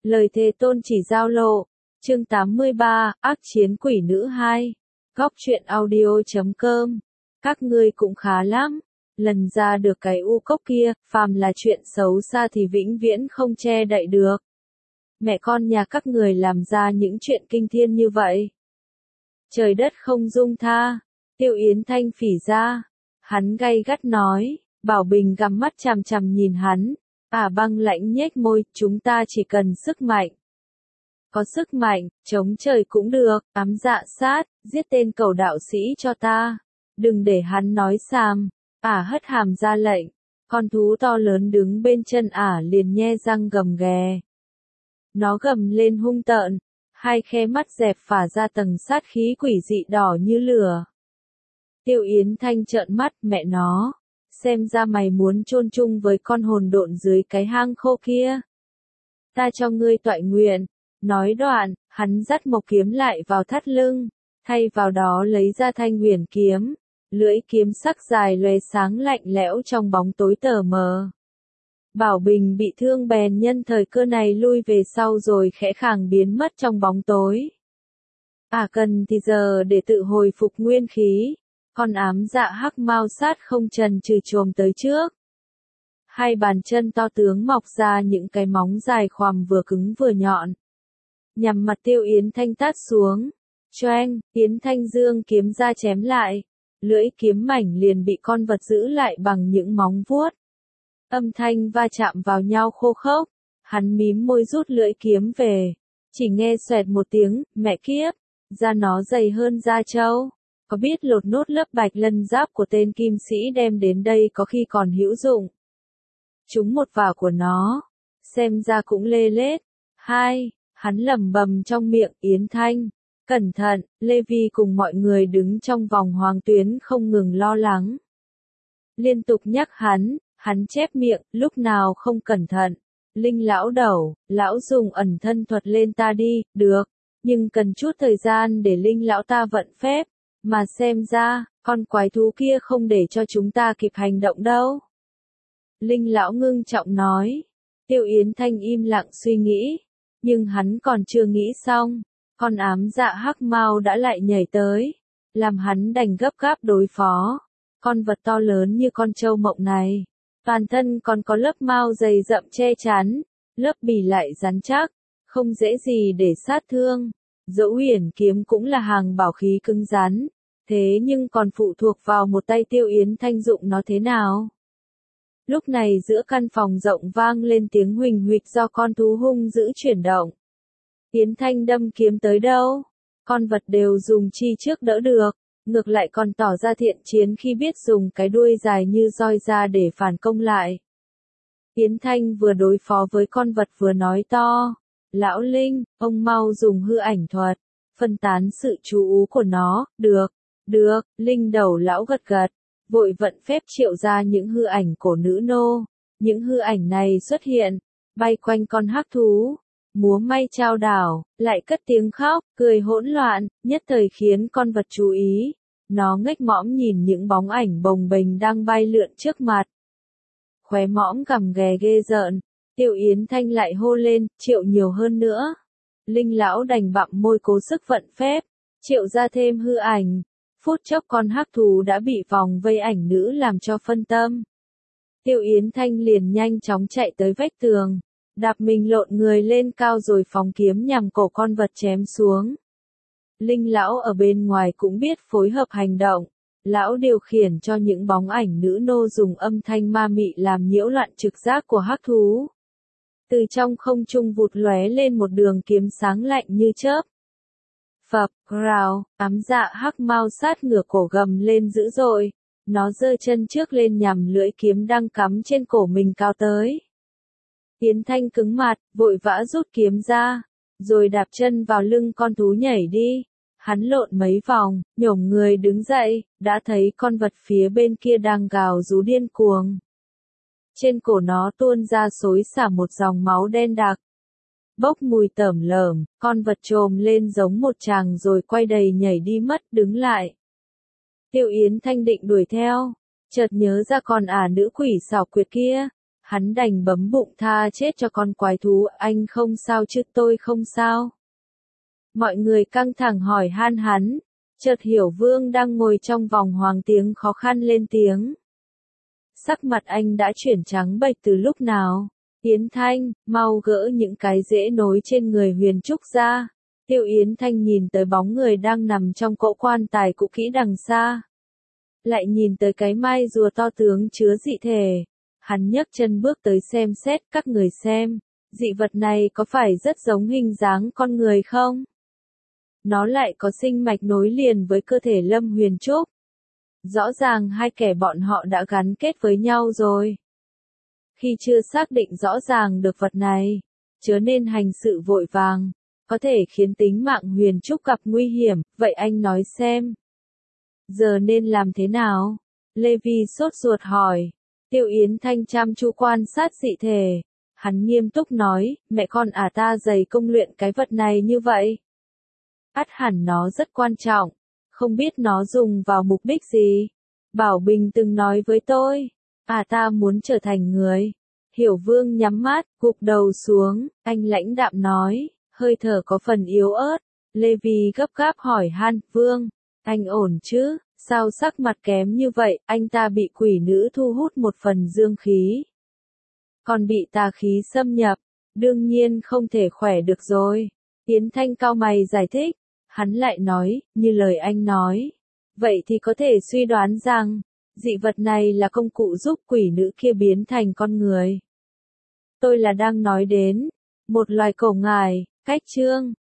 Lời thề tôn chỉ giao lộ. Chương 83, ác chiến quỷ nữ 2. Góc truyện audio.com. Các ngươi cũng khá lắm. Lần ra được cái u cốc kia, phàm là chuyện xấu xa thì vĩnh viễn không che đậy được. Mẹ con nhà các người làm ra những chuyện kinh thiên như vậy. Trời đất không dung tha. Tiêu Yến Thanh phỉ ra. Hắn gay gắt nói. Bảo Bình gắm mắt chằm chằm nhìn hắn. Băng lãnh nhếch môi, chúng ta chỉ cần sức mạnh. Có sức mạnh, chống trời cũng được, ám dạ sát, giết tên cầu đạo sĩ cho ta. Đừng để hắn nói xàm. Hất hàm ra lệnh. Con thú to lớn đứng bên chân liền nhe răng gầm ghè. Nó gầm lên hung tợn, hai khe mắt dẹp phả ra tầng sát khí quỷ dị đỏ như lửa. Tiêu Yến Thanh trợn mắt, mẹ nó. Xem ra mày muốn chôn chung với con hồn độn dưới cái hang khô kia. Ta cho ngươi toại nguyện. Nói đoạn, hắn dắt mộc kiếm lại vào thắt lưng, thay vào đó lấy ra thanh huyền kiếm. Lưỡi kiếm sắc dài lóe sáng lạnh lẽo trong bóng tối tờ mờ. Bảo Bình bị thương bèn nhân thời cơ này lui về sau rồi khẽ khàng biến mất trong bóng tối. Cần thì giờ để tự hồi phục nguyên khí. Con ám dạ hắc mao sát không chần chừ chồm tới trước. Hai bàn chân to tướng mọc ra những cái móng dài khoằm vừa cứng vừa nhọn. Nhằm mặt Tiêu Yến Thanh tát xuống. Choeng, Yến Thanh dương kiếm ra chém lại. Lưỡi kiếm mảnh liền bị con vật giữ lại bằng những móng vuốt. Âm thanh va chạm vào nhau khô khốc. Hắn mím môi rút lưỡi kiếm về. Chỉ nghe xoẹt một tiếng, mẹ kiếp. Da nó dày hơn da trâu. Có biết lột nốt lớp bạch lân giáp của tên kim sĩ đem đến đây có khi còn hữu dụng. Trúng một vào của nó. Xem ra cũng lê lết. Hắn lẩm bẩm trong miệng. Yến Thanh. Cẩn thận, Lê Vi cùng mọi người đứng trong vòng hoàng tuyến không ngừng lo lắng. Liên tục nhắc hắn chép miệng, lúc nào không cẩn thận. Linh lão đầu, lão dùng ẩn thân thuật lên ta đi, được. Nhưng cần chút thời gian để Linh lão ta vận phép. Mà xem ra, con quái thú kia không để cho chúng ta kịp hành động đâu. Linh lão ngưng trọng nói. Tiêu Yến Thanh im lặng suy nghĩ. Nhưng hắn còn chưa nghĩ xong. Con ám dạ hắc mao đã lại nhảy tới. Làm hắn đành gấp gáp đối phó. Con vật to lớn như con trâu mộng này. Toàn thân còn có lớp mao dày rậm che chắn. Lớp bì lại rắn chắc. Không dễ gì để sát thương. Dẫu huyền kiếm cũng là hàng bảo khí cứng rắn. Thế nhưng còn phụ thuộc vào một tay Tiêu Yến Thanh dụng nó thế nào? Lúc này giữa căn phòng rộng vang lên tiếng huỳnh huỵch do con thú hung dữ chuyển động. Yến Thanh đâm kiếm tới đâu? Con vật đều dùng chi trước đỡ được, ngược lại còn tỏ ra thiện chiến khi biết dùng cái đuôi dài như roi ra để phản công lại. Yến Thanh vừa đối phó với con vật vừa nói to. Lão Linh, ông mau dùng hư ảnh thuật, phân tán sự chú ý của nó, được. Được, Linh đầu lão gật gật, vội vận phép triệu ra những hư ảnh của nữ nô. Những hư ảnh này xuất hiện, bay quanh con hắc thú, múa may trao đảo, lại cất tiếng khóc, cười hỗn loạn, nhất thời khiến con vật chú ý. Nó nghếch mõm nhìn những bóng ảnh bồng bềnh đang bay lượn trước mặt. Khóe mõm gầm ghè ghê rợn, Tiêu Yến Thanh lại hô lên, triệu nhiều hơn nữa. Linh lão đành bặm môi cố sức vận phép, triệu ra thêm hư ảnh. Phút chốc con hắc thú đã bị vòng vây ảnh nữ làm cho phân tâm. Tiêu Yến Thanh liền nhanh chóng chạy tới vách tường, đạp mình lộn người lên cao rồi phóng kiếm nhằm cổ con vật chém xuống. Linh lão ở bên ngoài cũng biết phối hợp hành động, lão điều khiển cho những bóng ảnh nữ nô dùng âm thanh ma mị làm nhiễu loạn trực giác của hắc thú. Từ trong không trung vụt lóe lên một đường kiếm sáng lạnh như chớp. Phập, rào, ám dạ hắc mao sát ngửa cổ gầm lên dữ dội. Nó giơ chân trước lên nhằm lưỡi kiếm đang cắm trên cổ mình cao tới. Yến Thanh cứng mặt, vội vã rút kiếm ra, rồi đạp chân vào lưng con thú nhảy đi. Hắn lộn mấy vòng, nhổm người đứng dậy, đã thấy con vật phía bên kia đang gào rú điên cuồng. Trên cổ nó tuôn ra xối xả một dòng máu đen đặc. Bốc mùi tởm lởm, con vật trồm lên giống một chàng rồi quay đầy nhảy đi mất, đứng lại. Tiêu Yến Thanh định đuổi theo, chợt nhớ ra con nữ quỷ xảo quyệt kia. Hắn đành bấm bụng tha chết cho con quái thú, anh không sao chứ, tôi không sao. Mọi người căng thẳng hỏi han hắn, chợt hiểu Vương đang ngồi trong vòng hoàng tiếng khó khăn lên tiếng. Sắc mặt anh đã chuyển trắng bệch từ lúc nào? Yến Thanh, mau gỡ những cái rễ nối trên người Huyền Trúc ra. Tiêu Yến Thanh nhìn tới bóng người đang nằm trong cỗ quan tài cũ kỹ đằng xa. Lại nhìn tới cái mai rùa to tướng chứa dị thể. Hắn nhấc chân bước tới xem xét, các người xem. Dị vật này có phải rất giống hình dáng con người không? Nó lại có sinh mạch nối liền với cơ thể Lâm Huyền Trúc. Rõ ràng hai kẻ bọn họ đã gắn kết với nhau rồi. Khi chưa xác định rõ ràng được vật này, chớ nên hành sự vội vàng, có thể khiến tính mạng Huyền Trúc gặp nguy hiểm, vậy anh nói xem. Giờ nên làm thế nào? Lê Vi sốt ruột hỏi. Tiêu Yến Thanh chăm chú quan sát dị thể. Hắn nghiêm túc nói, mẹ con ta dày công luyện cái vật này như vậy. Ắt hẳn nó rất quan trọng, không biết nó dùng vào mục đích gì. Bảo Bình từng nói với tôi, ta muốn trở thành người. Hiểu Vương nhắm mắt, gục đầu xuống, anh lãnh đạm nói, hơi thở có phần yếu ớt. Lê Vi gấp gáp hỏi han, Vương, anh ổn chứ? Sao sắc mặt kém như vậy, anh ta bị quỷ nữ thu hút một phần dương khí. Còn bị tà khí xâm nhập, đương nhiên không thể khỏe được rồi. Yến Thanh cau mày giải thích, hắn lại nói, như lời anh nói. Vậy thì có thể suy đoán rằng, dị vật này là công cụ giúp quỷ nữ kia biến thành con người. Tôi là đang nói đến, một loài cổ ngải, cách chương.